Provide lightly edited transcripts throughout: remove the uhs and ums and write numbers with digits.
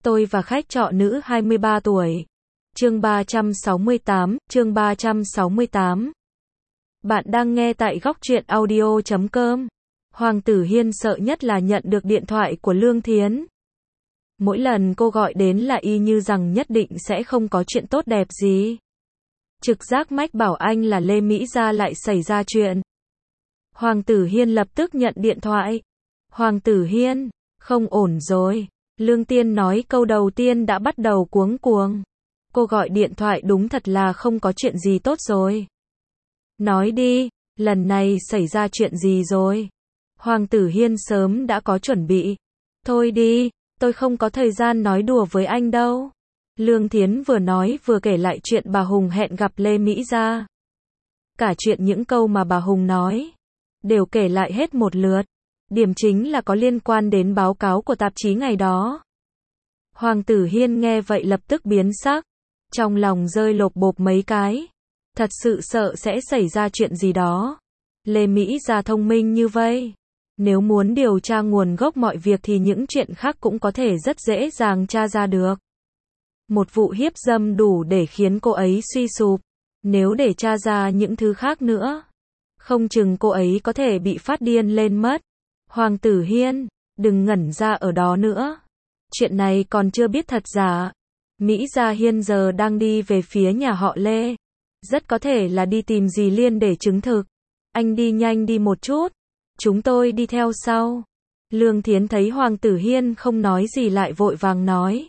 Tôi và khách trọ nữ 23 tuổi. Chương 368. Bạn đang nghe tại góc truyện audio.com. Hoàng Tử Hiên sợ nhất là nhận được điện thoại của Lương Thiến. Mỗi lần cô gọi đến là y như rằng nhất định sẽ không có chuyện tốt đẹp gì. Trực giác mách bảo anh là Lê Mỹ Gia lại xảy ra chuyện. Hoàng Tử Hiên lập tức nhận điện thoại. Hoàng Tử Hiên, không ổn rồi. Lương Tiên nói câu đầu tiên đã bắt đầu cuống cuồng. Cô gọi điện thoại đúng thật là không có chuyện gì tốt rồi. Nói đi, lần này xảy ra chuyện gì rồi? Hoàng Tử Hiên sớm đã có chuẩn bị. Thôi đi, tôi không có thời gian nói đùa với anh đâu. Lương Thiến vừa nói vừa kể lại chuyện bà Hùng hẹn gặp Lê Mỹ Gia. Cả chuyện những câu mà bà Hùng nói, đều kể lại hết một lượt. Điểm chính là có liên quan đến báo cáo của tạp chí ngày đó. Hoàng Tử Hiên nghe vậy lập tức biến sắc. Trong lòng rơi lộp bộp mấy cái. Thật sự sợ sẽ xảy ra chuyện gì đó. Lê Mỹ Gia thông minh như vậy. Nếu muốn điều tra nguồn gốc mọi việc thì những chuyện khác cũng có thể rất dễ dàng tra ra được. Một vụ hiếp dâm đủ để khiến cô ấy suy sụp. Nếu để tra ra những thứ khác nữa, không chừng cô ấy có thể bị phát điên lên mất. Hoàng Tử Hiên, đừng ngẩn ra ở đó nữa. Chuyện này còn chưa biết thật giả. Mỹ Gia Hiên giờ đang đi về phía nhà họ Lê. Rất có thể là đi tìm dì Liên để chứng thực. Anh đi nhanh đi một chút. Chúng tôi đi theo sau. Lương Thiến thấy Hoàng Tử Hiên không nói gì lại vội vàng nói.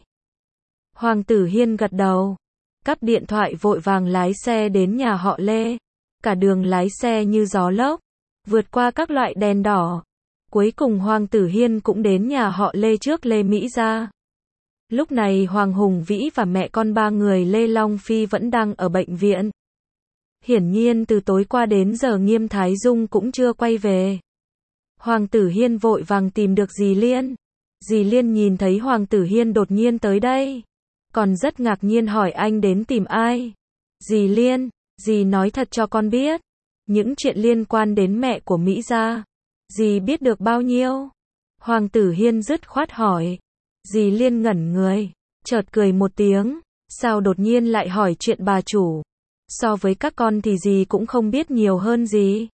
Hoàng Tử Hiên gật đầu. Cắp điện thoại vội vàng lái xe đến nhà họ Lê. Cả đường lái xe như gió lốc. Vượt qua các loại đèn đỏ. Cuối cùng Hoàng Tử Hiên cũng đến nhà họ Lê trước Lê Mỹ Gia. Lúc này Hoàng Hùng Vĩ và mẹ con ba người Lê Long Phi vẫn đang ở bệnh viện. Hiển nhiên từ tối qua đến giờ Nghiêm Thái Dung cũng chưa quay về. Hoàng Tử Hiên vội vàng tìm được dì Liên. Dì Liên nhìn thấy Hoàng Tử Hiên đột nhiên tới đây. Còn rất ngạc nhiên hỏi anh đến tìm ai. Dì Liên, dì nói thật cho con biết. Những chuyện liên quan đến mẹ của Mỹ Gia. Dì biết được bao nhiêu? Hoàng Tử Hiên dứt khoát hỏi. Dì Liên ngẩn người, chợt cười một tiếng. Sao đột nhiên lại hỏi chuyện bà chủ? So với các con thì dì cũng không biết nhiều hơn gì.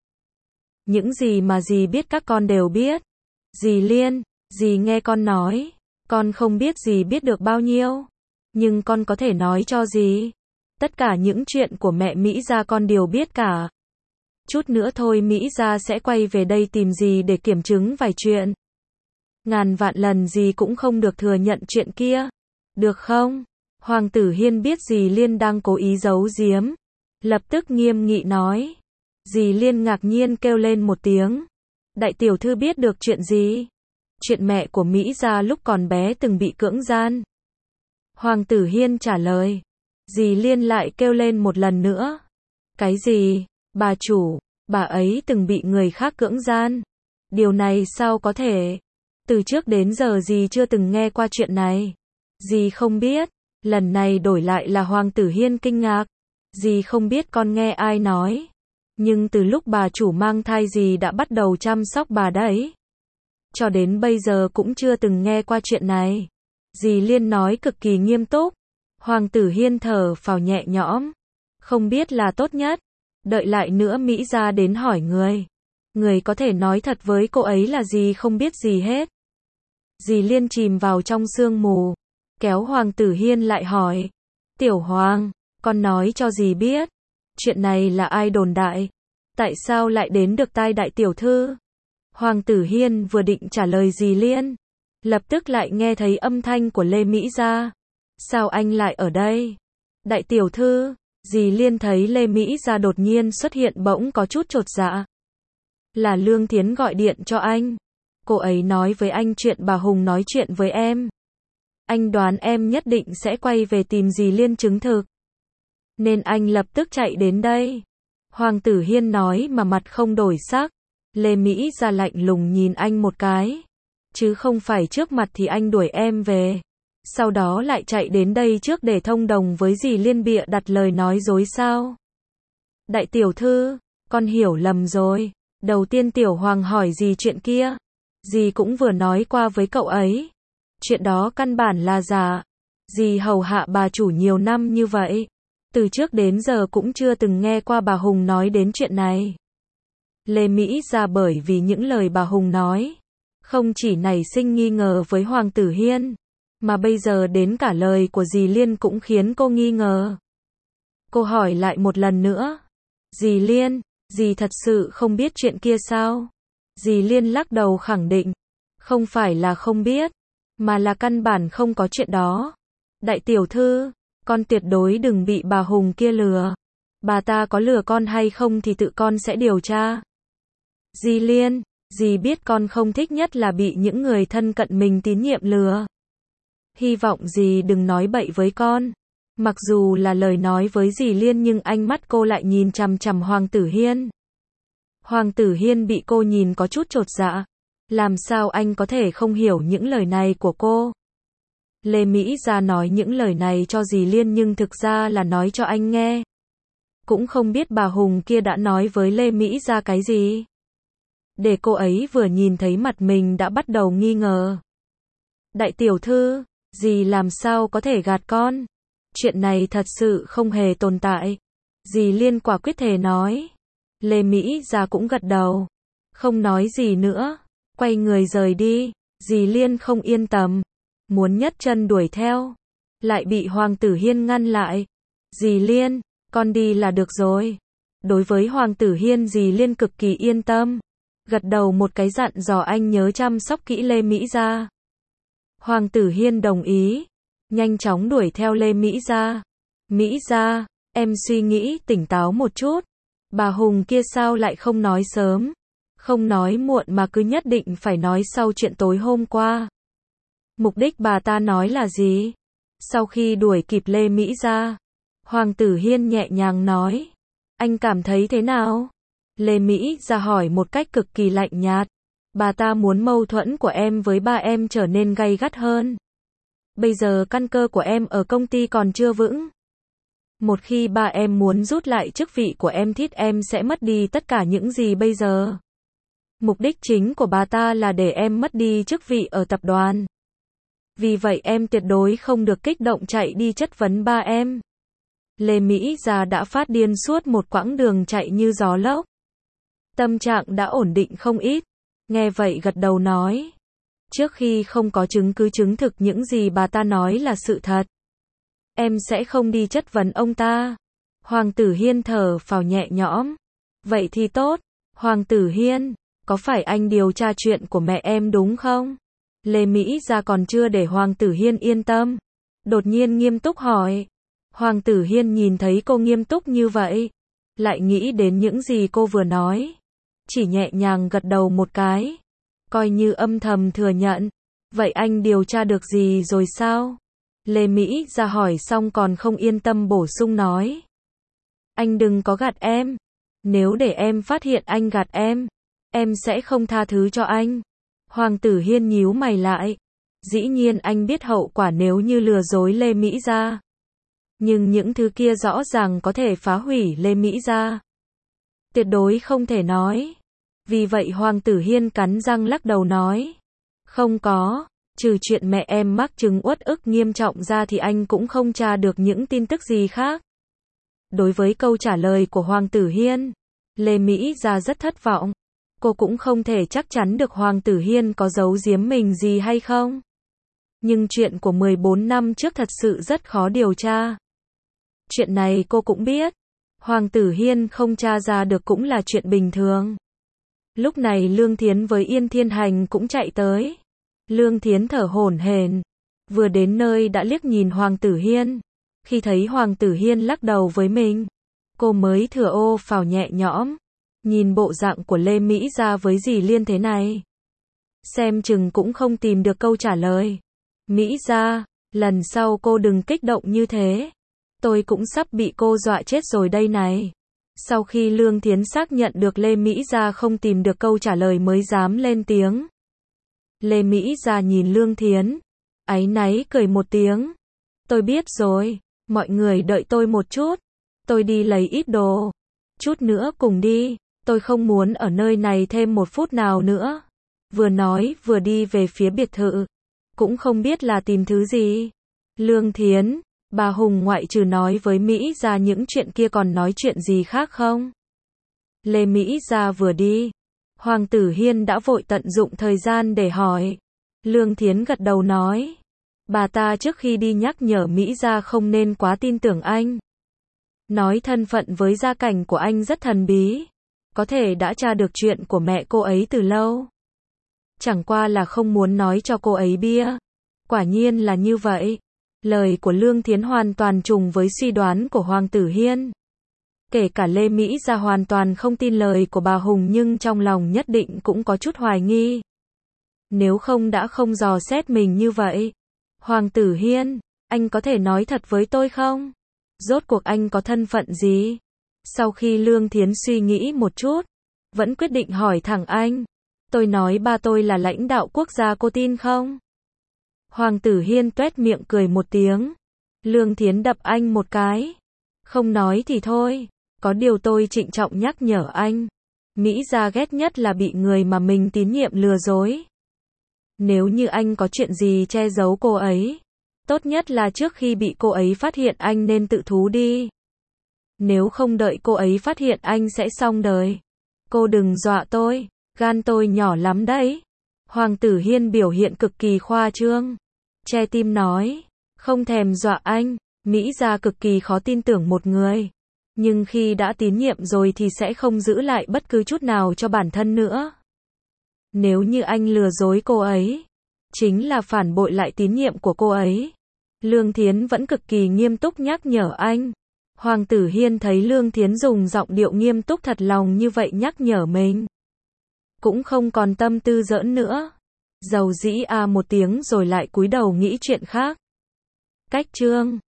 Những gì mà dì biết các con đều biết. Dì Liên, dì nghe con nói. Con không biết dì biết được bao nhiêu. Nhưng con có thể nói cho dì. Tất cả những chuyện của mẹ Mỹ Gia con đều biết cả. Chút nữa thôi Mỹ Gia sẽ quay về đây tìm dì để kiểm chứng vài chuyện. Ngàn vạn lần dì cũng không được thừa nhận chuyện kia. Được không? Hoàng Tử Hiên biết dì Liên đang cố ý giấu giếm. Lập tức nghiêm nghị nói. Dì Liên ngạc nhiên kêu lên một tiếng. Đại tiểu thư biết được chuyện gì? Chuyện mẹ của Mỹ Gia lúc còn bé từng bị cưỡng gian. Hoàng Tử Hiên trả lời. Dì Liên lại kêu lên một lần nữa. Cái gì? Bà chủ, bà ấy từng bị người khác cưỡng gian. Điều này sao có thể? Từ trước đến giờ dì chưa từng nghe qua chuyện này. Dì không biết. Lần này đổi lại là Hoàng Tử Hiên kinh ngạc. Dì không biết con nghe ai nói. Nhưng từ lúc bà chủ mang thai dì đã bắt đầu chăm sóc bà đấy. Cho đến bây giờ cũng chưa từng nghe qua chuyện này. Dì Liên nói cực kỳ nghiêm túc. Hoàng Tử Hiên thở phào nhẹ nhõm. Không biết là tốt nhất. Đợi lại nữa Mỹ Gia đến hỏi người. Người có thể nói thật với cô ấy là dì không biết gì hết. Dì Liên chìm vào trong sương mù. Kéo Hoàng Tử Hiên lại hỏi. Tiểu Hoàng, con nói cho dì biết. Chuyện này là ai đồn đại? Tại sao lại đến được tai đại tiểu thư? Hoàng Tử Hiên vừa định trả lời dì Liên. Lập tức lại nghe thấy âm thanh của Lê Mỹ Gia. Sao anh lại ở đây? Đại tiểu thư, dì Liên thấy Lê Mỹ Gia đột nhiên xuất hiện bỗng có chút chột dạ. Là Lương Thiến gọi điện cho anh. Cô ấy nói với anh chuyện bà Hùng nói chuyện với em. Anh đoán em nhất định sẽ quay về tìm dì Liên chứng thực. Nên anh lập tức chạy đến đây. Hoàng Tử Hiên nói mà mặt không đổi sắc. Lê Mỹ Gia lạnh lùng nhìn anh một cái. Chứ không phải trước mặt thì anh đuổi em về. Sau đó lại chạy đến đây trước để thông đồng với dì Liên bịa đặt lời nói dối sao? Đại tiểu thư, con hiểu lầm rồi. Đầu tiên Tiểu Hoàng hỏi dì chuyện kia. Dì cũng vừa nói qua với cậu ấy. Chuyện đó căn bản là giả. Dì hầu hạ bà chủ nhiều năm như vậy, từ trước đến giờ cũng chưa từng nghe qua bà Hùng nói đến chuyện này. Lê Mỹ Gia bởi vì những lời bà Hùng nói, không chỉ nảy sinh nghi ngờ với Hoàng Tử Hiên, mà bây giờ đến cả lời của dì Liên cũng khiến cô nghi ngờ. Cô hỏi lại một lần nữa. Dì Liên, dì thật sự không biết chuyện kia sao? Dì Liên lắc đầu khẳng định. Không phải là không biết, mà là căn bản không có chuyện đó. Đại tiểu thư, con tuyệt đối đừng bị bà Hùng kia lừa. Bà ta có lừa con hay không thì tự con sẽ điều tra. Dì Liên, dì biết con không thích nhất là bị những người thân cận mình tín nhiệm lừa. Hy vọng dì đừng nói bậy với con. Mặc dù là lời nói với dì Liên nhưng ánh mắt cô lại nhìn chằm chằm Hoàng Tử Hiên. Hoàng Tử Hiên bị cô nhìn có chút chột dạ. Làm sao anh có thể không hiểu những lời này của cô? Lê Mỹ Gia nói những lời này cho dì Liên nhưng thực ra là nói cho anh nghe. Cũng không biết bà Hùng kia đã nói với Lê Mỹ Gia cái gì. Để cô ấy vừa nhìn thấy mặt mình đã bắt đầu nghi ngờ. Đại tiểu thư, dì làm sao có thể gạt con? Chuyện này thật sự không hề tồn tại. Dì Liên quả quyết thề nói. Lê Mỹ Gia cũng gật đầu. Không nói gì nữa. Quay người rời đi. Dì Liên không yên tâm. Muốn nhất chân đuổi theo. Lại bị Hoàng Tử Hiên ngăn lại. Dì Liên, con đi là được rồi. Đối với Hoàng Tử Hiên dì Liên cực kỳ yên tâm. Gật đầu một cái dặn dò anh nhớ chăm sóc kỹ Lê Mỹ Gia. Hoàng Tử Hiên đồng ý. Nhanh chóng đuổi theo Lê Mỹ Gia. Mỹ Gia, em suy nghĩ tỉnh táo một chút. Bà Hùng kia sao lại không nói sớm? Không nói muộn mà cứ nhất định phải nói sau chuyện tối hôm qua. Mục đích bà ta nói là gì? Sau khi đuổi kịp Lê Mỹ Gia, Hoàng Tử Hiên nhẹ nhàng nói. Anh cảm thấy thế nào? Lê Mỹ Gia hỏi một cách cực kỳ lạnh nhạt. Bà ta muốn mâu thuẫn của em với ba em trở nên gay gắt hơn. Bây giờ căn cơ của em ở công ty còn chưa vững. Một khi ba em muốn rút lại chức vị của em thít em sẽ mất đi tất cả những gì bây giờ. Mục đích chính của bà ta là để em mất đi chức vị ở tập đoàn. Vì vậy em tuyệt đối không được kích động chạy đi chất vấn ba em. Lê Mỹ Gia đã phát điên suốt một quãng đường chạy như gió lốc. Tâm trạng đã ổn định không ít. Nghe vậy gật đầu nói. Trước khi không có chứng cứ chứng thực những gì bà ta nói là sự thật, em sẽ không đi chất vấn ông ta. Hoàng Tử Hiên thở phào nhẹ nhõm. Vậy thì tốt. Hoàng Tử Hiên, có phải anh điều tra chuyện của mẹ em đúng không? Lê Mỹ Gia còn chưa để Hoàng Tử Hiên yên tâm. Đột nhiên nghiêm túc hỏi. Hoàng Tử Hiên nhìn thấy cô nghiêm túc như vậy, lại nghĩ đến những gì cô vừa nói. Chỉ nhẹ nhàng gật đầu một cái. Coi như âm thầm thừa nhận. Vậy anh điều tra được gì rồi sao? Lê Mỹ Gia hỏi xong còn không yên tâm bổ sung nói. Anh đừng có gạt em. Nếu để em phát hiện anh gạt em sẽ không tha thứ cho anh. Hoàng Tử Hiên nhíu mày lại. Dĩ nhiên anh biết hậu quả nếu như lừa dối Lê Mỹ Gia. Nhưng những thứ kia rõ ràng có thể phá hủy Lê Mỹ Gia. Tuyệt đối không thể nói. Vì vậy Hoàng Tử Hiên cắn răng lắc đầu nói. Không có, trừ chuyện mẹ em mắc chứng uất ức nghiêm trọng ra thì anh cũng không tra được những tin tức gì khác. Đối với câu trả lời của Hoàng Tử Hiên, Lê Mỹ Gia rất thất vọng. Cô cũng không thể chắc chắn được Hoàng Tử Hiên có giấu giếm mình gì hay không. Nhưng chuyện của 14 năm trước thật sự rất khó điều tra. Chuyện này cô cũng biết. Hoàng Tử Hiên không tra ra được cũng là chuyện bình thường. Lúc này Lương Thiến với Yên Thiên Hành cũng chạy tới. Lương Thiến thở hổn hển, vừa đến nơi đã liếc nhìn Hoàng Tử Hiên. Khi thấy Hoàng Tử Hiên lắc đầu với mình, cô mới thở ô phào nhẹ nhõm. Nhìn bộ dạng của Lê Mỹ Gia với dì Liên thế này, xem chừng cũng không tìm được câu trả lời. Mỹ Gia, lần sau cô đừng kích động như thế. Tôi cũng sắp bị cô dọa chết rồi đây này. Sau khi Lương Thiến xác nhận được Lê Mỹ Gia không tìm được câu trả lời mới dám lên tiếng. Lê Mỹ Gia nhìn Lương Thiến, áy náy cười một tiếng. Tôi biết rồi, mọi người đợi tôi một chút. Tôi đi lấy ít đồ. Chút nữa cùng đi, tôi không muốn ở nơi này thêm một phút nào nữa. Vừa nói vừa đi về phía biệt thự. cũng không biết là tìm thứ gì. Lương Thiến, bà Hùng ngoại trừ nói với Mỹ Gia những chuyện kia còn nói chuyện gì khác không? Lê Mỹ Gia vừa đi, Hoàng Tử Hiên đã vội tận dụng thời gian để hỏi. Lương Thiến gật đầu nói. Bà ta trước khi đi nhắc nhở Mỹ Gia không nên quá tin tưởng anh. Nói thân phận với gia cảnh của anh rất thần bí. Có thể đã tra được chuyện của mẹ cô ấy từ lâu. Chẳng qua là không muốn nói cho cô ấy biết. Quả nhiên là như vậy. Lời của Lương Thiến hoàn toàn trùng với suy đoán của Hoàng Tử Hiên. Kể cả Lê Mỹ Gia hoàn toàn không tin lời của bà Hùng nhưng trong lòng nhất định cũng có chút hoài nghi. Nếu không đã không dò xét mình như vậy. Hoàng Tử Hiên, anh có thể nói thật với tôi không? Rốt cuộc anh có thân phận gì? Sau khi Lương Thiến suy nghĩ một chút, vẫn quyết định hỏi thẳng anh. Tôi nói ba tôi là lãnh đạo quốc gia, cô tin không? Hoàng Tử Hiên tuét miệng cười một tiếng. Lương Thiến đập anh một cái. Không nói thì thôi. Có điều tôi trịnh trọng nhắc nhở anh. Mỹ Gia ghét nhất là bị người mà mình tín nhiệm lừa dối. Nếu như anh có chuyện gì che giấu cô ấy, tốt nhất là trước khi bị cô ấy phát hiện anh nên tự thú đi. Nếu không đợi cô ấy phát hiện anh sẽ xong đời. Cô đừng dọa tôi, gan tôi nhỏ lắm đấy. Hoàng Tử Hiên biểu hiện cực kỳ khoa trương. Che tim nói, không thèm dọa anh. Mỹ Gia cực kỳ khó tin tưởng một người. Nhưng khi đã tín nhiệm rồi thì sẽ không giữ lại bất cứ chút nào cho bản thân nữa. Nếu như anh lừa dối cô ấy, chính là phản bội lại tín nhiệm của cô ấy. Lương Thiến vẫn cực kỳ nghiêm túc nhắc nhở anh. Hoàng Tử Hiên thấy Lương Thiến dùng giọng điệu nghiêm túc thật lòng như vậy nhắc nhở mình, cũng không còn tâm tư giỡn nữa. Dầu dĩ một tiếng rồi lại cúi đầu nghĩ chuyện khác. Cách chương